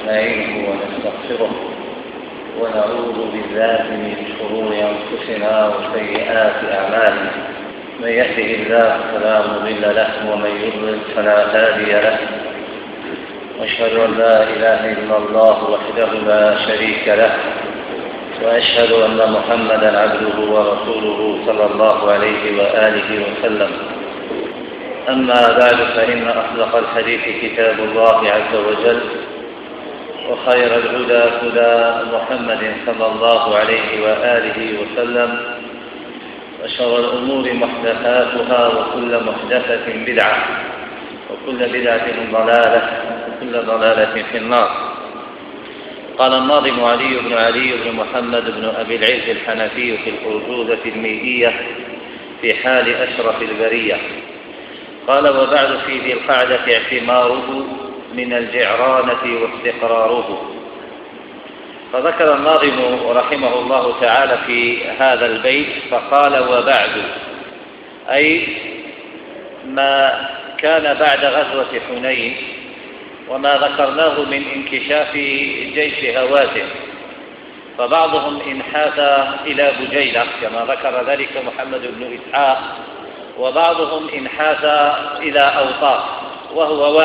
ونستعينه ونستغفره ونعوذ بالله من شرور أنفسنا وسيئات أعمالنا. من يهده الله فلا مضل له ومن يضلل فلا هادي له. وأشهد أن لا إله إلا الله وحده لا شريك له، وأشهد أن محمدا عبده ورسوله صلى الله عليه وآله وسلم. أما بعد، فإن أصدق الحديث كتاب الله عز وجل، وخير الهدى هدى محمد صلى الله عليه وآله وسلم، وشر الأمور محدثاتها، وكل محدثة بدعة، وكل بدعة ضلالة، وكل ضلالة في النار. قال الناظم علي بن محمد بن أبي العز الحنفي في الأرجوزة الميدية في حال أشرف البرية، قال: وبعد، في ذي القعدة اعتماره من الجعرانة واستقراره. فذكر الناظم رحمه الله تعالى في هذا البيت فقال: وبعد، أي ما كان بعد غزوة حنين وما ذكرناه من انكشاف جيش هوازن. فبعضهم انحاز إلى بجيلة كما ذكر ذلك محمد بن إسحاق، وبعضهم انحاز إلى أوطاس، وهو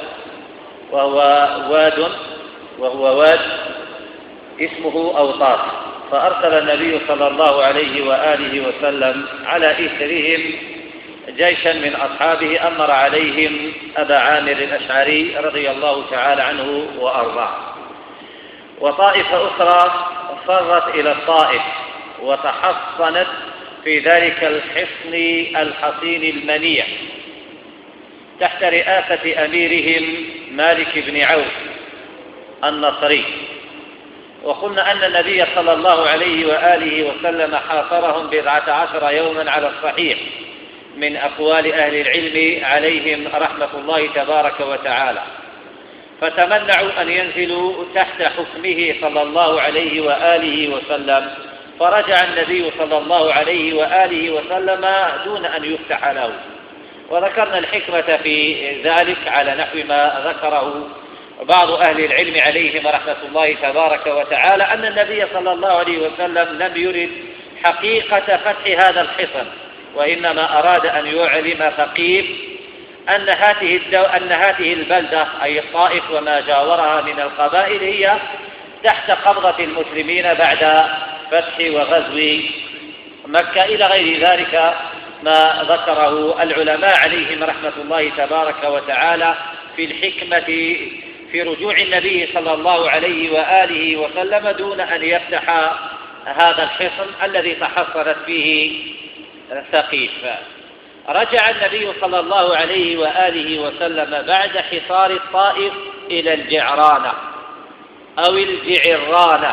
واد اسمه أوطاس. فأرسل النبي صلى الله عليه وآله وسلم على إثرهم جيشا من أصحابه، أمر عليهم أبا عامر الأشعري رضي الله تعالى عنه وأرضاه. وطائفة أخرى فرت إلى الطائف وتحصنت في ذلك الحصن الحصين المنيع تحت رئاسة أميرهم مالك بن عوف النصري. وقلنا أن النبي صلى الله عليه وآله وسلم حاصرهم 14 يوما على الصحيح من أقوال أهل العلم عليهم رحمة الله تبارك وتعالى، فتمنعوا أن ينزلوا تحت حكمه صلى الله عليه وآله وسلم، فرجع النبي صلى الله عليه وآله وسلم دون أن يفتح له. وذكرنا الحكمة في ذلك على نحو ما ذكره بعض أهل العلم عليهم رحمة الله تبارك وتعالى، أن النبي صلى الله عليه وسلم لم يرد حقيقة فتح هذا الحصن، وإنما أراد أن يعلم ثقيف أن هذه البلدة أي الطائف وما جاورها من القبائل هي تحت قبضة المسلمين بعد فتح وغزو مكة، إلى غير ذلك ما ذكره العلماء عليهم رحمة الله تبارك وتعالى في الحكمة في رجوع النبي صلى الله عليه وآله وسلم دون أن يفتح هذا الحصن الذي تحصنت فيه ثقيف. رجع النبي صلى الله عليه وآله وسلم بعد حصار الطائف إلى الجعرانة أو الجعرانة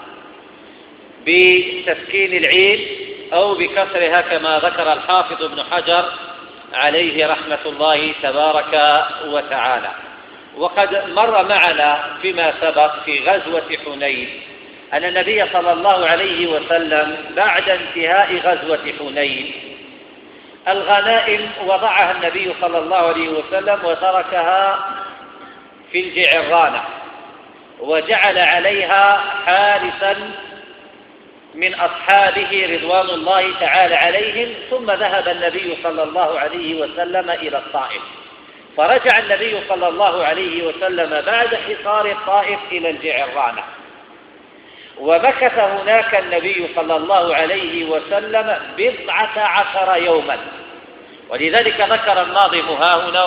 بتسكين العين أو بكسرها كما ذكر الحافظ ابن حجر عليه رحمة الله تبارك وتعالى. وقد مر معنا فيما سبق في غزوة حنين أن النبي صلى الله عليه وسلم بعد انتهاء غزوة حنين الغنائم وضعها النبي صلى الله عليه وسلم وتركها في الجعرانة، وجعل عليها حارسا من أصحابه رضوان الله تعالى عليهم، ثم ذهب النبي صلى الله عليه وسلم إلى الطائف. فرجع النبي صلى الله عليه وسلم بعد حصار الطائف إلى الجعرانة، ومكث هناك النبي صلى الله عليه وسلم 14 يوما. ولذلك ذكر الناظم ها هنا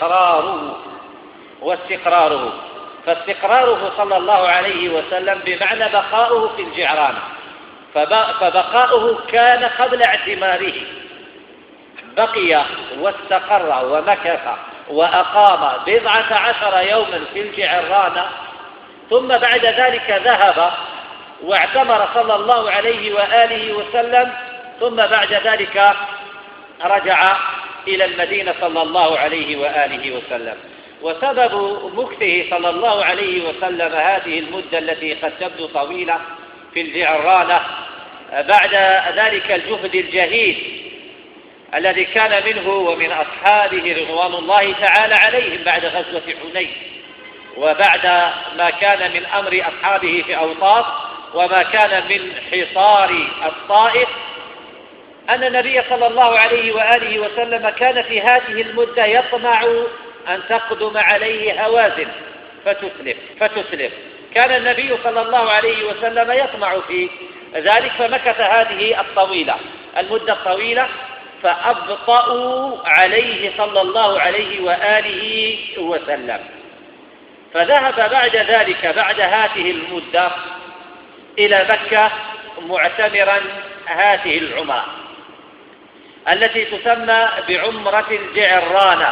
واستقراره. فاستقراره صلى الله عليه وسلم بمعنى بقاؤه في الجعرانة، فبقاؤه كان قبل اعتماره، بقي واستقر ومكث وأقام 14 يوما في الجعرانة، ثم بعد ذلك ذهب واعتمر صلى الله عليه وآله وسلم، ثم بعد ذلك رجع إلى المدينة صلى الله عليه وآله وسلم. وسبب مكثه صلى الله عليه وسلم هذه المدة التي قد تبدو طويلة في الجعرانة بعد ذلك الجهد الجهيد الذي كان منه ومن أصحابه رضوان الله تعالى عليهم بعد غزوة حنين، وبعد ما كان من أمر أصحابه في أوطاس وما كان من حصار الطائف أن النبي صلى الله عليه وآله وسلم كان في هذه المدة يطمع أن تقدم عليه هوازن فتسلم. كان النبي صلى الله عليه وسلم يطمع في ذلك، فمكث هذه المدة الطويلة، فأبطأوا عليه صلى الله عليه وآله وسلم. فذهب بعد ذلك بعد هذه المدة إلى مكة معتمرا هذه العمرة التي تسمى بعمرة الجعرانة.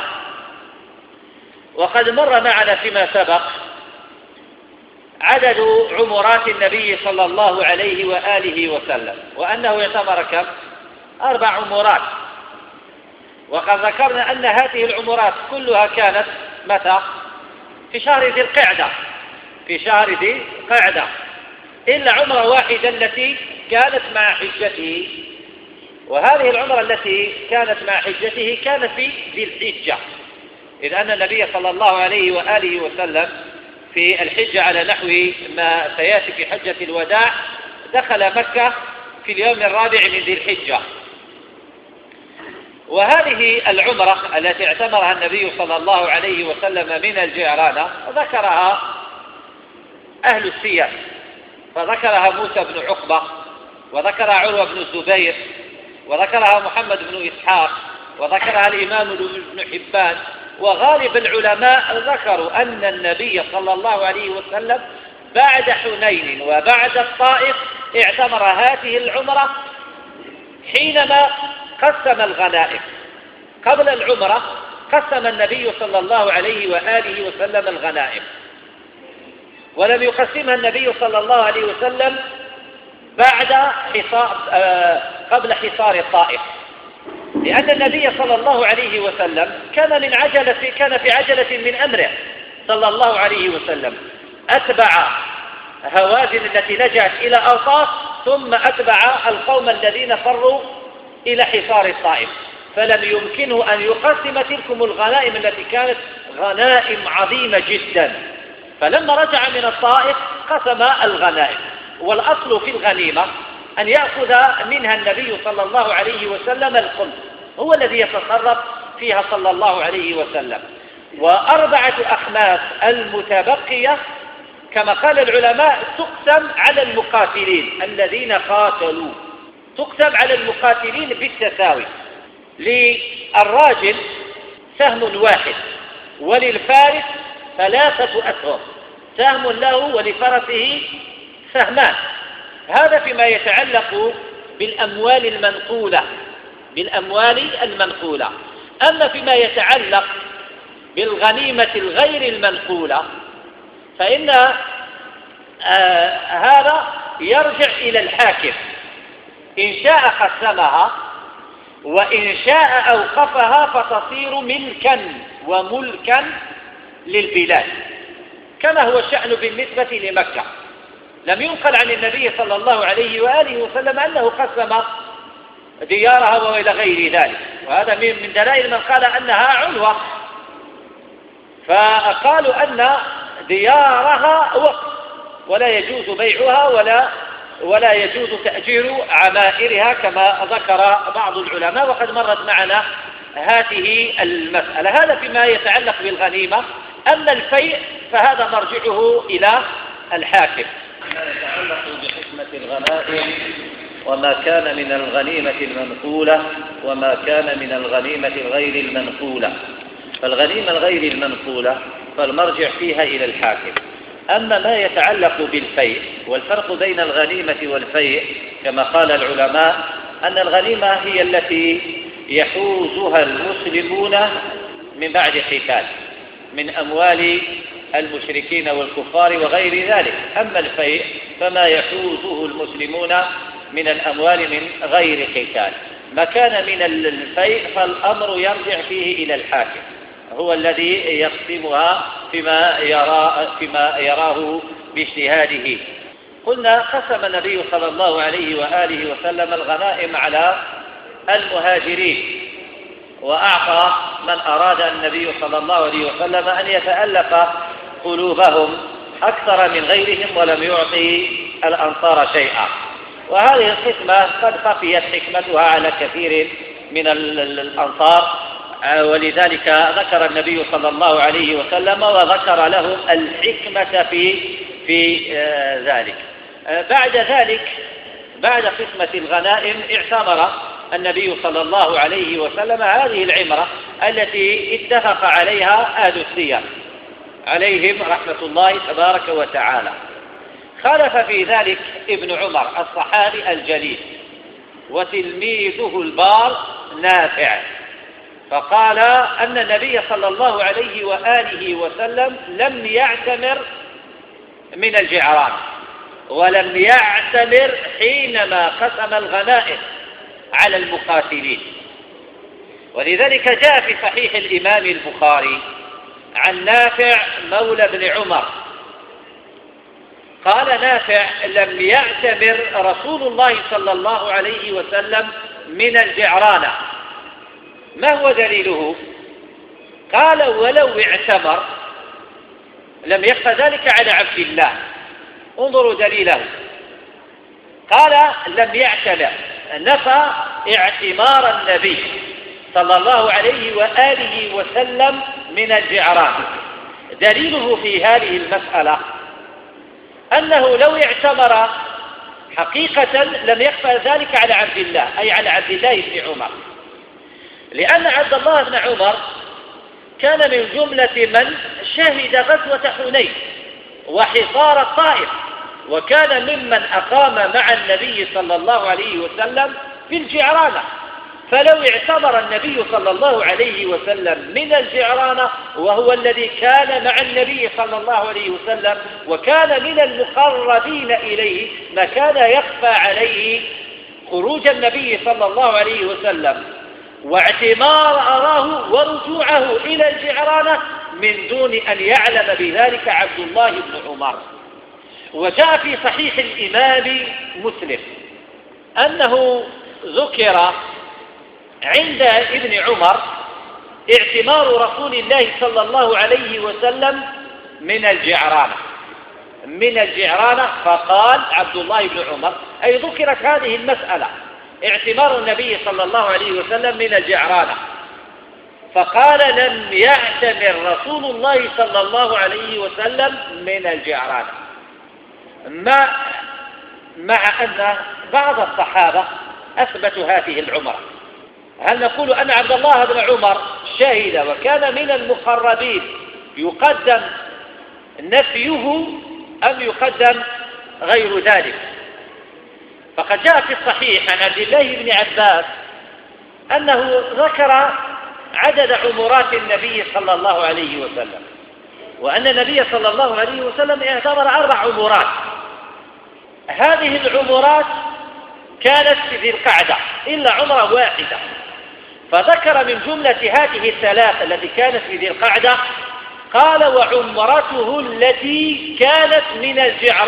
وقد مر معنا فيما سبق عدد عمرات النبي صلى الله عليه وآله وسلم، وأنه اعتمر كم؟ 4 عمرات. وقد ذكرنا أن هذه العمرات كلها كانت متى؟ في شهر ذي القعدة، إلا عمرة واحدة التي كانت مع حجته، وهذه العمرة التي كانت مع حجته كانت في ذي الحجة، إذ أن النبي صلى الله عليه وآله وسلم في الحجة على نحو ما سيأتي في حجة الوداع دخل مكة في اليوم الرابع من ذي الحجة. وهذه العمرة التي اعتمرها النبي صلى الله عليه وسلم من الجعرانة ذكرها أهل السير، فذكرها موسى بن عقبة، وذكرها عروة بن الزبير، وذكرها محمد بن إسحاق، وذكرها الإمام ابن حبان. وغالب العلماء ذكروا أن النبي صلى الله عليه وسلم بعد حنين وبعد الطائف اعتمر هذه العمرة حينما قسم الغنائم. قبل العمرة قسم النبي صلى الله عليه وآله وسلم الغنائم، ولم يقسمها النبي صلى الله عليه وسلم قبل حصار الطائف، لأن النبي صلى الله عليه وسلم كان في عجلة من أمره صلى الله عليه وسلم، أتبع هوازن التي لجأت إلى أوطاس، ثم أتبع القوم الذين فروا إلى حصار الطائف، فلم يمكنه أن يقسم تلكم الغنائم التي كانت غنائم عظيمة جدا. فلما رجع من الطائف قسم الغنائم، والأصل في الغنيمة أن يأخذ منها النبي صلى الله عليه وسلم الخمس، هو الذي يتصرف فيها صلى الله عليه وسلم. و4 أخماس المتبقية كما قال العلماء تقسم على المقاتلين الذين قاتلوا، تقسم على المقاتلين بالتساوي، للراجل سهم واحد، وللفارس 3 أسهم، سهم له ولفرسه سهمان. هذا فيما يتعلق بالأموال المنقولة. أما فيما يتعلق بالغنيمة الغير المنقولة فإن هذا يرجع إلى الحاكم، إن شاء قسمها وإن شاء أوقفها فتصير ملكا وملكا للبلاد، كما هو الشأن بالنسبة لمكة. لم ينقل عن النبي صلى الله عليه وآله وسلم أنه قسم ديارها وإلى غير ذلك، وهذا من دلائل من قال أنها عنوة، فقالوا أن ديارها وقف ولا يجوز بيعها ولا يجوز تأجير عمائرها كما ذكر بعض العلماء، وقد مرت معنا هذه المسألة. هذا فيما يتعلق بالغنيمة. أما الفيء فهذا مرجعه إلى الحاكم. ما يتعلق بحكمة الغنائم وما كان من الغنيمة المنقولة وما كان من الغنيمة غير المنقولة. فالغنيمة الغير المنقولة فالمرجع فيها إلى الحاكم. أما ما يتعلق بالفيء، والفرق بين الغنيمة والفيء كما قال العلماء أن الغنيمة هي التي يحوزها المسلمون من بعد قتال من أموال المشركين والكفار وغير ذلك. أما الفيء فما يحوزه المسلمون من الأموال من غير قتال. ما كان من الفيء فالأمر يرجع فيه إلى الحاكم، هو الذي يقسمها فيما يراه باجتهاده. قلنا قسم النبي صلى الله عليه وآله وسلم الغنائم على المهاجرين، وأعطى من أراد النبي صلى الله عليه وسلم أن يتألف قلوبهم أكثر من غيرهم ولم يعطي الأنصار شيئا. وهذه القسمة قد خفيت حكمتها على كثير من الأنصار، ولذلك ذكر النبي صلى الله عليه وسلم وذكر لهم الحكمة في ذلك. بعد ذلك، بعد قسمة الغنائم، اعتبر النبي صلى الله عليه وسلم هذه العمرة التي اتفق عليها أهل السير عليهم رحمة الله تبارك وتعالى. خالف في ذلك ابن عمر الصحابي الجليل وتلميذه البار نافع، فقال أن النبي صلى الله عليه وآله وسلم لم يعتمر من الجعران ولم يعتمر حينما قسم الغنائم على المقاتلين. ولذلك جاء في صحيح الإمام البخاري عن نافع مولى بن عمر قال نافع: لم يعتمر رسول الله صلى الله عليه وسلم من الجعرانة. ما هو دليله؟ قال: ولو اعتمر لم يخفى ذلك على عبد الله. انظروا دليله، قال: لم يعتمر، نفى اعتمار النبي صلى الله عليه وآله وسلم من الجعران. دليله في هذه المسألة أنه لو اعتمر حقيقة لم يخفى ذلك على عبد الله، أي على عبد الله بن عمر، لأن عبد الله بن عمر كان من جملة من شهد غزوة حنين وحصار الطائف، وكان ممن أقام مع النبي صلى الله عليه وسلم في الجعرانة. فلو اعتبر النبي صلى الله عليه وسلم من الجعرانة وهو الذي كان مع النبي صلى الله عليه وسلم وكان من المقربين إليه، ما كان يخفى عليه خروج النبي صلى الله عليه وسلم واعتمار أراه ورجوعه إلى الجعرانة من دون أن يعلم بذلك عبد الله بن عمر. وجاء في صحيح الإمام مسلم أنه ذكر عند ابن عمر اعتمار رسول الله صلى الله عليه وسلم من الجعرانة، فقال عبد الله بن عمر، أي ذكرت هذه المسألة اعتمار النبي صلى الله عليه وسلم من الجعرانة، فقال: لم يعتمر رسول الله صلى الله عليه وسلم من الجعرانة. مع أن بعض الصحابة أثبتوا هذه العمرة. هل نقول أن عبد الله بن عمر شهد وكان من المقربين يقدم نفيه أم يقدم غير ذلك؟ فقد جاء في الصحيح عن عبد الله بن عباس أنه ذكر عدد عمرات النبي صلى الله عليه وسلم، وأن النبي صلى الله عليه وسلم اعتبر 4 عمرات. هذه العمرات كانت في ذي القعدة إلا عمرة واحدة، فذكر من جملة هذه الثلاث التي كانت في ذي القعدة قال: وعمرته التي كانت من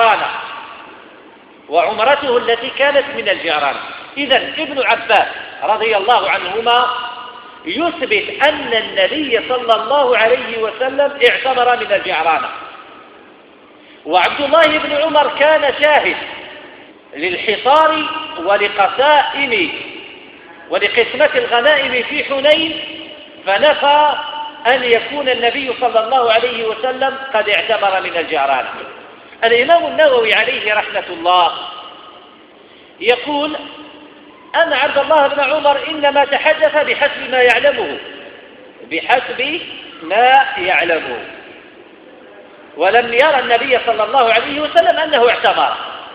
الجعرانة. إذن ابن عباس رضي الله عنهما يثبت أن النبي صلى الله عليه وسلم اعتمر من الجعرانة، وعبد الله بن عمر كان شاهد للحصار ولقسمة الغنائم في حنين، فنفى أن يكون النبي صلى الله عليه وسلم قد اعتمر من الجعرانة. الإمام النووي عليه رحمة الله يقول أن عبد الله بن عمر إنما تحدث بحسب ما يعلمه، ولم يرى النبي صلى الله عليه وسلم أنه اعتمر.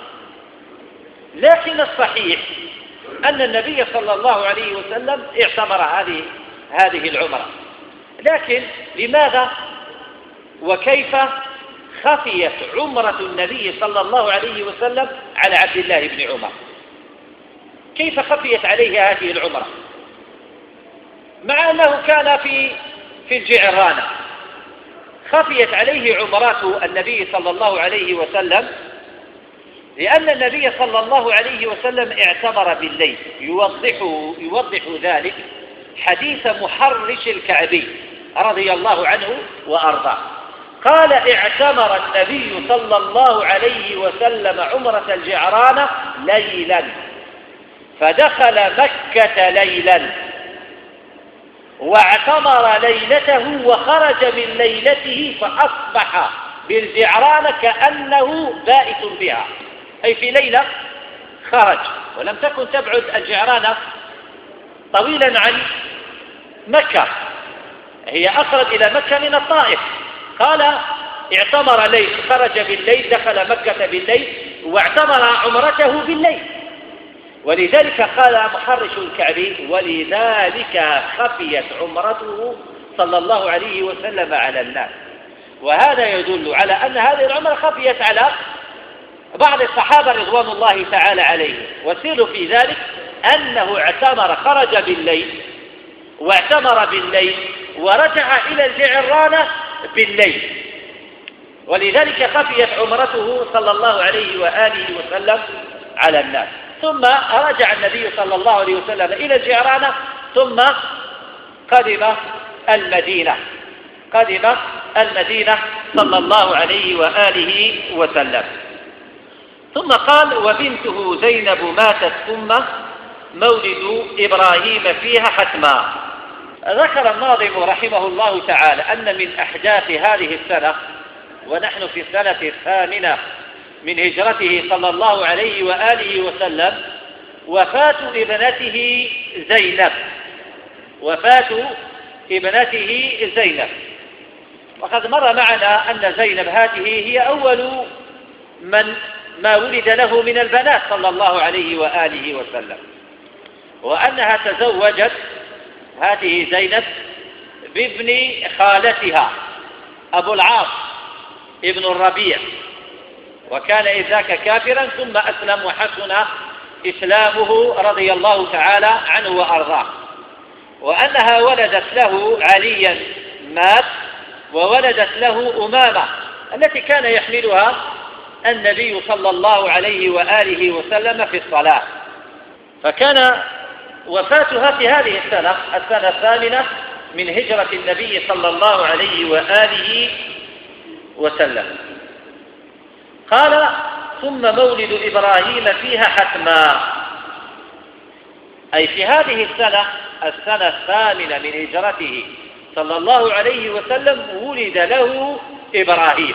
لكن الصحيح أن النبي صلى الله عليه وسلم اعتمر هذه العمرة. لكن لماذا وكيف خفيت عمرة النبي صلى الله عليه وسلم على عبد الله بن عمر؟ كيف خفيت عليه هذه العمرة مع أنه كان في الجعرانة؟ خفيت عليه عمرات النبي صلى الله عليه وسلم لأن النبي صلى الله عليه وسلم اعتمر بالليل. يوضح ذلك حديث محرش الكعبي رضي الله عنه وأرضاه. قال اعتمر النبي صلى الله عليه وسلم عمرة الجعرانة ليلا، فدخل مكة ليلا واعتمر ليلته وخرج من ليلته، فأصبح بالجعرانة كأنه بائت بها، أي في ليلة خرج، ولم تكن تبعد الجعرانة طويلا عن مكة، هي أقرب إلى مكة من الطائف. قال اعتمر ليل، خرج بالليل، دخل مكة بالليل واعتمر عمرته بالليل. ولذلك قال محرش الكعبي: ولذلك خفيت عمرته صلى الله عليه وسلم على الناس. وهذا يدل على أن هذه العمرة خفيت على بعض الصحابة رضوان الله تعالى عليهم، والسر في ذلك أنه اعتمر، خرج بالليل واعتمر بالليل ورجع إلى الجعرانة بالليل، ولذلك خفيت عمرته صلى الله عليه وآله وسلم على الناس. ثم رجع النبي صلى الله عليه وسلم إلى الجعرانة، ثم قدم المدينة صلى الله عليه وآله وسلم. ثم قال: وبنته زينب ماتت ثم مولد إبراهيم فيها حتما. ذكر الناظم رحمه الله تعالى أن من أحداث هذه السنة، ونحن في السنة الثامنة من هجرته صلى الله عليه وآله وسلم، وفاة ابنته زينب. وقد مر معنا أن زينب هذه هي أول ما ولد له من البنات صلى الله عليه وآله وسلم، وأنها تزوجت هذه زينب بابن خالتها أبو العاص ابن الربيع، وكان إذ ذاك كافرا ثم أسلم وحسن إسلامه رضي الله تعالى عنه وأرضاه. وأنها ولدت له عليا مات، وولدت له أمامة التي كان يحملها النبي صلى الله عليه وآله وسلم في الصلاة. فكان وفاتها في هذه السنة الثامنة من هجرة النبي صلى الله عليه وآله وسلم. قال: ثم مولد إبراهيم فيها حتما، أي في هذه السنة الثامنة من هجرته صلى الله عليه وسلم ولد له إبراهيم.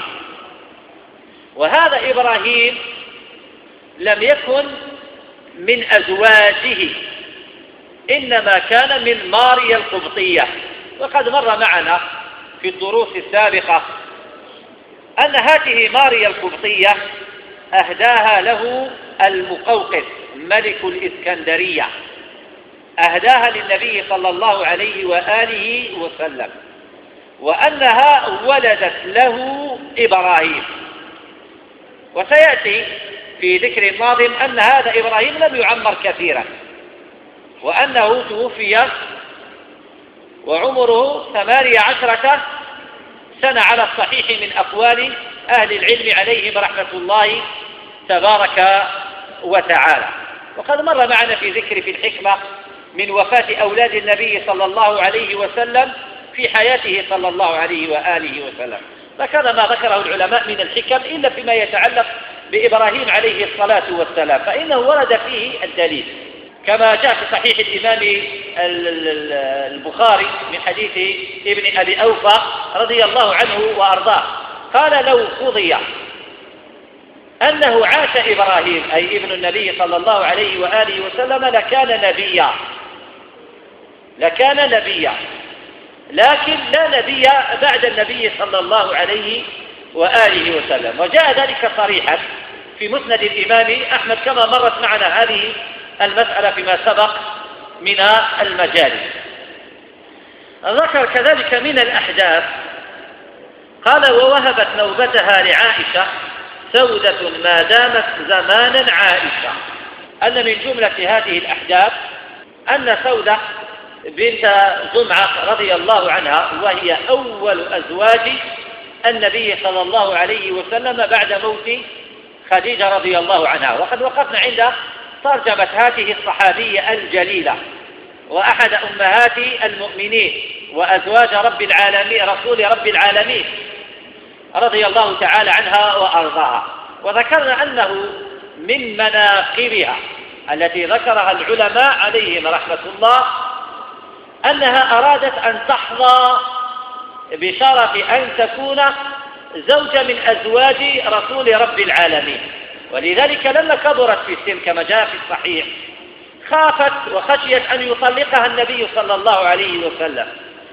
وهذا إبراهيم لم يكن من أزواجه، إنما كان من ماريا القبطية. وقد مر معنا في الدروس السابقة أن هذه ماريا القبطية أهداها له المقوقس ملك الإسكندرية، أهداها للنبي صلى الله عليه وآله وسلم، وأنها ولدت له إبراهيم. وسيأتي في ذكر الناظم أن هذا إبراهيم لم يعمر كثيرا، وأنه توفي وعمره 18 سنة على الصحيح من أقوال أهل العلم عليهم رحمة الله تبارك وتعالى. وقد مر معنا في ذكر في الحكمة من وفاة أولاد النبي صلى الله عليه وسلم في حياته صلى الله عليه وآله وسلم. فكان ما ذكره العلماء من الحكم إلا فيما يتعلق بإبراهيم عليه الصلاة والسلام، فإنه ورد فيه الدليل كما جاء في صحيح الإمام البخاري من حديث ابن أبي أوفى رضي الله عنه وأرضاه قال: لو قضي أنه عاش إبراهيم أي ابن النبي صلى الله عليه وآله وسلم لكان نبيا، لكن لا نبي بعد النبي صلى الله عليه وآله وسلم. وجاء ذلك صريحا في مسند الإمام أحمد كما مرت معنا هذه المسألة فيما سبق من المجالس. ذكر كذلك من الأحداث قال: ووهبت نوبتها لعائشة سودة ما دامت زمانا عائشة. أن من جملة هذه الأحداث أن سودة بنت زمعة رضي الله عنها، وهي أول أزواج النبي صلى الله عليه وسلم بعد موت خديجة رضي الله عنها. وقد وقفنا عند ترجمة هذه الصحابية الجليلة وأحد أمهات المؤمنين وأزواج رب العالمين رسول رب العالمين. رضي الله تعالى عنها وأرضاها. وذكرنا أنه من مناقبها التي ذكرها العلماء عليهم رحمة الله أنها أرادت أن تحظى بشرف أن تكون زوجة من أزواج رسول رب العالمين، ولذلك لما كبرت في السن كما جاء في الصحيح خافت وخشيت أن يطلقها النبي صلى الله عليه وسلم،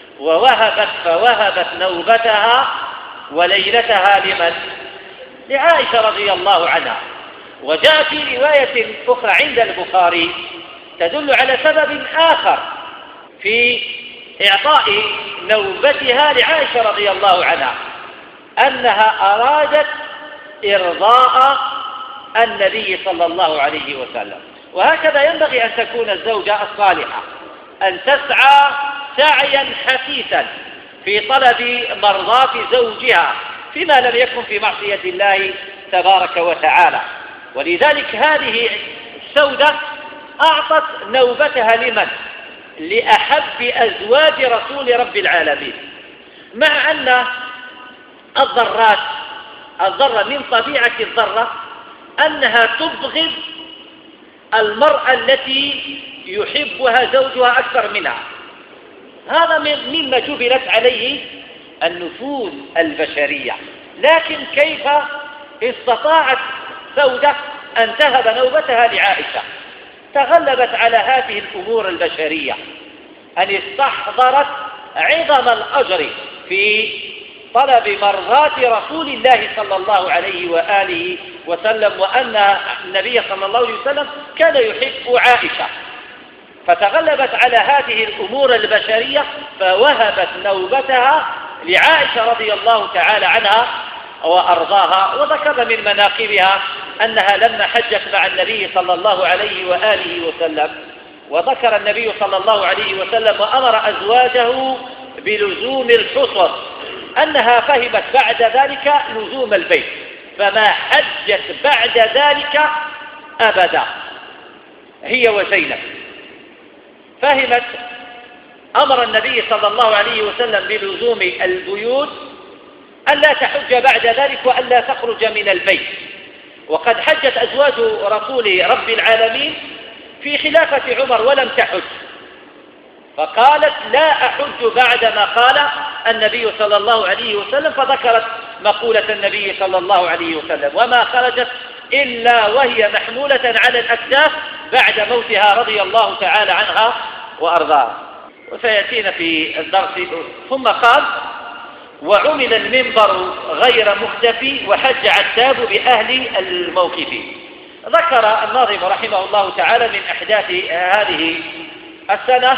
فوهبت نوبتها وليلتها لمن؟ لعائشة رضي الله عنها. وجاء في رواية أخرى عند البخاري تدل على سبب آخر في إعطاء نوبتها لعائشة رضي الله عنها، أنها أرادت إرضاء النبي صلى الله عليه وسلم. وهكذا ينبغي أن تكون الزوجة الصالحة، أن تسعى سعيا حثيثا في طلب مرضاة زوجها فيما لم يكن في معصية الله تبارك وتعالى. ولذلك هذه السودة أعطت نوبتها لمن؟ لأحب أزواج رسول رب العالمين، مع أن الضرة من طبيعة الضرة أنها تبغض المرأة التي يحبها زوجها أكثر منها. هذا مما جبلت عليه النفوس البشرية. لكن كيف استطاعت سودة أن تهب نوبتها لعائشة؟ تغلبت على هذه الأمور البشرية، أن استحضرت عظم الأجر في طلب مرضاة رسول الله صلى الله عليه وآله وسلم، وأن النبي صلى الله عليه وسلم كان يحب عائشة، فتغلبت على هذه الأمور البشرية فوهبت نوبتها لعائشة رضي الله تعالى عنها وأرضاها. وذكر من مناقبها أنها لما حجت مع النبي صلى الله عليه وآله وسلم، وذكر النبي صلى الله عليه وسلم وأمر أزواجه بلزوم الحصر، أنها فهمت بعد ذلك لزوم البيت فما حجت بعد ذلك أبدا هي وزينب. فهمت أمر النبي صلى الله عليه وسلم بلزوم البيوت ألا تحج بعد ذلك وألا تخرج من البيت. وقد حجت أزواج رسول رب العالمين في خلافة عمر ولم تحج، فقالت لا أحج بعدما قال النبي صلى الله عليه وسلم، فذكرت مقولة النبي صلى الله عليه وسلم وما خرجت إلا وهي محمولة على الأكتاف بعد موتها رضي الله تعالى عنها وأرضاها. وسيأتينا في الدرس. ثم قال وعمل المنبر غير مختفي وحج عتاب بأهل الموقف. ذكر الناظم رحمه الله تعالى من أحداث هذه السنة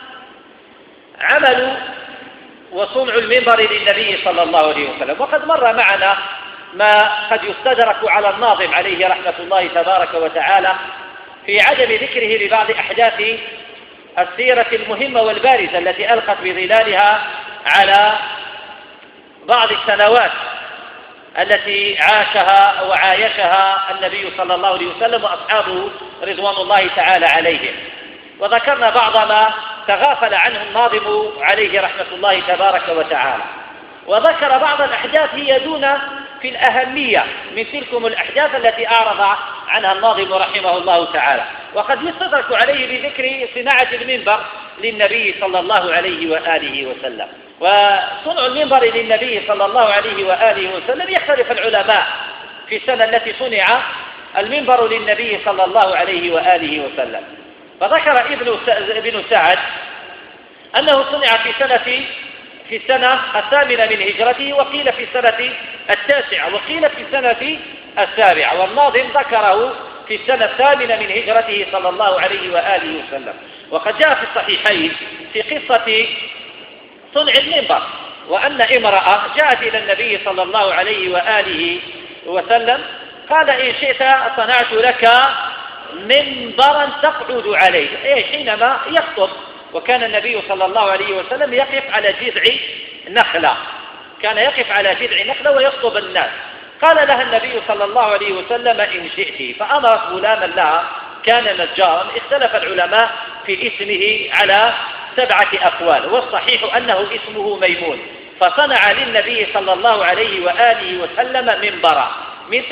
عمل وصنع المنبر للنبي صلى الله عليه وسلم. وقد مر معنا ما قد يستدرك على الناظم عليه رحمة الله تبارك وتعالى في عدم ذكره لبعض أحداث السيرة المهمة والبارزة التي ألقت بظلالها على بعض السنوات التي عاشها وعايشها النبي صلى الله عليه وسلم وأصحابه رضوان الله تعالى عليهم. وذكرنا بعض ما تغافل عنه الناظم عليه رحمة الله تبارك وتعالى، وذكر بعض الأحداث هي دون في الأهمية من تلكم الأحداث التي أعرض عنها الناظم رحمه الله تعالى. وقد يستدرك عليه بذكر صناعة المنبر للنبي صلى الله عليه وآله وسلم. وصنع المنبر للنبي صلى الله عليه وآله وسلم يختلف العلماء في السنة التي صنع المنبر للنبي صلى الله عليه وآله وسلم. فذكر ابن سعد أنه صنع في السنة 8 من هجرته، وقيل في السنة 9، وقيل في السنة 7، والناظم ذكره في السنة 8 من هجرته صلى الله عليه وآله وسلم. وقد جاء في الصحيحين في قصة صنع المنبر وأن امرأة جاءت إلى النبي صلى الله عليه وآله وسلم قال إن شئت صنعت لك منبرا تقعد عليه، حينما يخطب، وكان النبي صلى الله عليه وسلم يقف على جذع نخلة، كان يقف على جذع نخلة ويخطب الناس. قال لها النبي صلى الله عليه وسلم إن شئت، فأمرت غلاما لها كان نجارا. اختلف العلماء في اسمه على 7 أقوال، والصحيح أنه اسمه ميمون، فصنع للنبي صلى الله عليه وآله وسلم منبرا من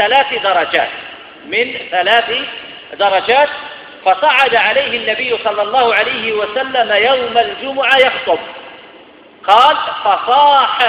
3 درجات، فصعد عليه النبي صلى الله عليه وسلم يوم الجمعة يخطب. قال: فصاح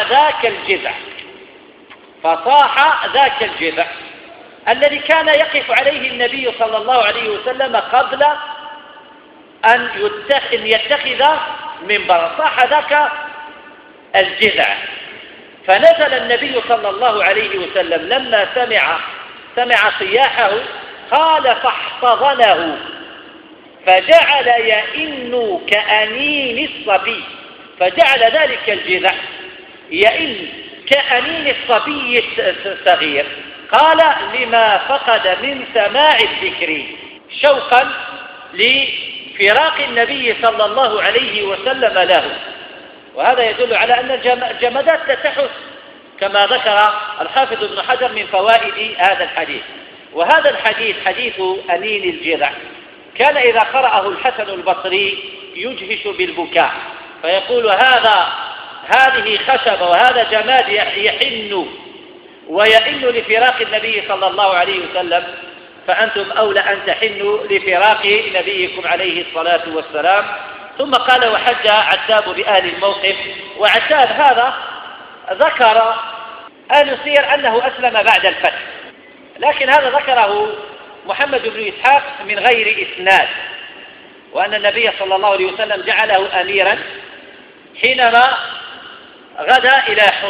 ذاك الجذع الذي كان يقف عليه النبي صلى الله عليه وسلم قبل أن يتخذ منبرا، صاح ذاك الجذع. فنزل النبي صلى الله عليه وسلم لما سمع صياحه، قال: فاحتضنه فجعل يئن كأنين الصبي، فجعل ذلك الجذع يئن كأنين الصبي الصغير. قال: لما فقد من سماع الذكر، شوقا لفراق النبي صلى الله عليه وسلم له. وهذا يدل على أن الجمادات لا تحس، كما ذكر الحافظ ابن حجر من فوائد هذا الحديث. وهذا الحديث حديث أنين الجذع كان إذا قرأه الحسن البصري يجهش بالبكاء، فيقول: هذه خشبة وهذا جماد يحن ويئن لفراق النبي صلى الله عليه وسلم، فأنتم أولى أن تحنوا لفراق نبيكم عليه الصلاة والسلام. ثم قال: وحج عتاب بأهل الموقف. وعتاب هذا ذكر أهل السير أنه أسلم بعد الفتح، لكن هذا ذكره محمد بن إسحاق من غير إسناد، وأن النبي صلى الله عليه وسلم جعله أميرا حينما غدا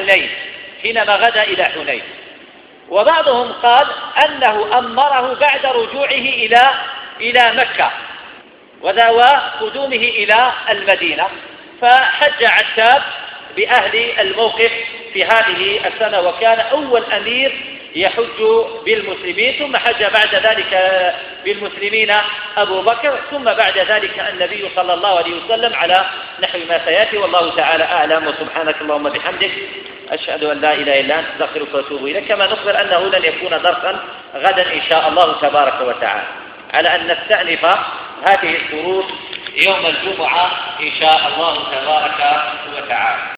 إلى حنين. وبعضهم قال أنه أمره بعد رجوعه إلى مكة وقدومه إلى المدينة، فحج عتاب بأهل الموقف في هذه السنة، وكان أول أمير يحج بالمسلمين، ثم حج بعد ذلك بالمسلمين أبو بكر، ثم بعد ذلك النبي صلى الله عليه وسلم، على نحو ما سيأتي. والله تعالى أعلم، وسبحانك اللهم بحمدك، أشهد أن لا إله إلا أنت، أستغفرك وأتوب إليك. كما نخبر أنه لن يكون درسا غدا إن شاء الله تبارك وتعالى، على أن نستأنف هذه الدروس يوم الجمعة إن شاء الله تبارك وتعالى.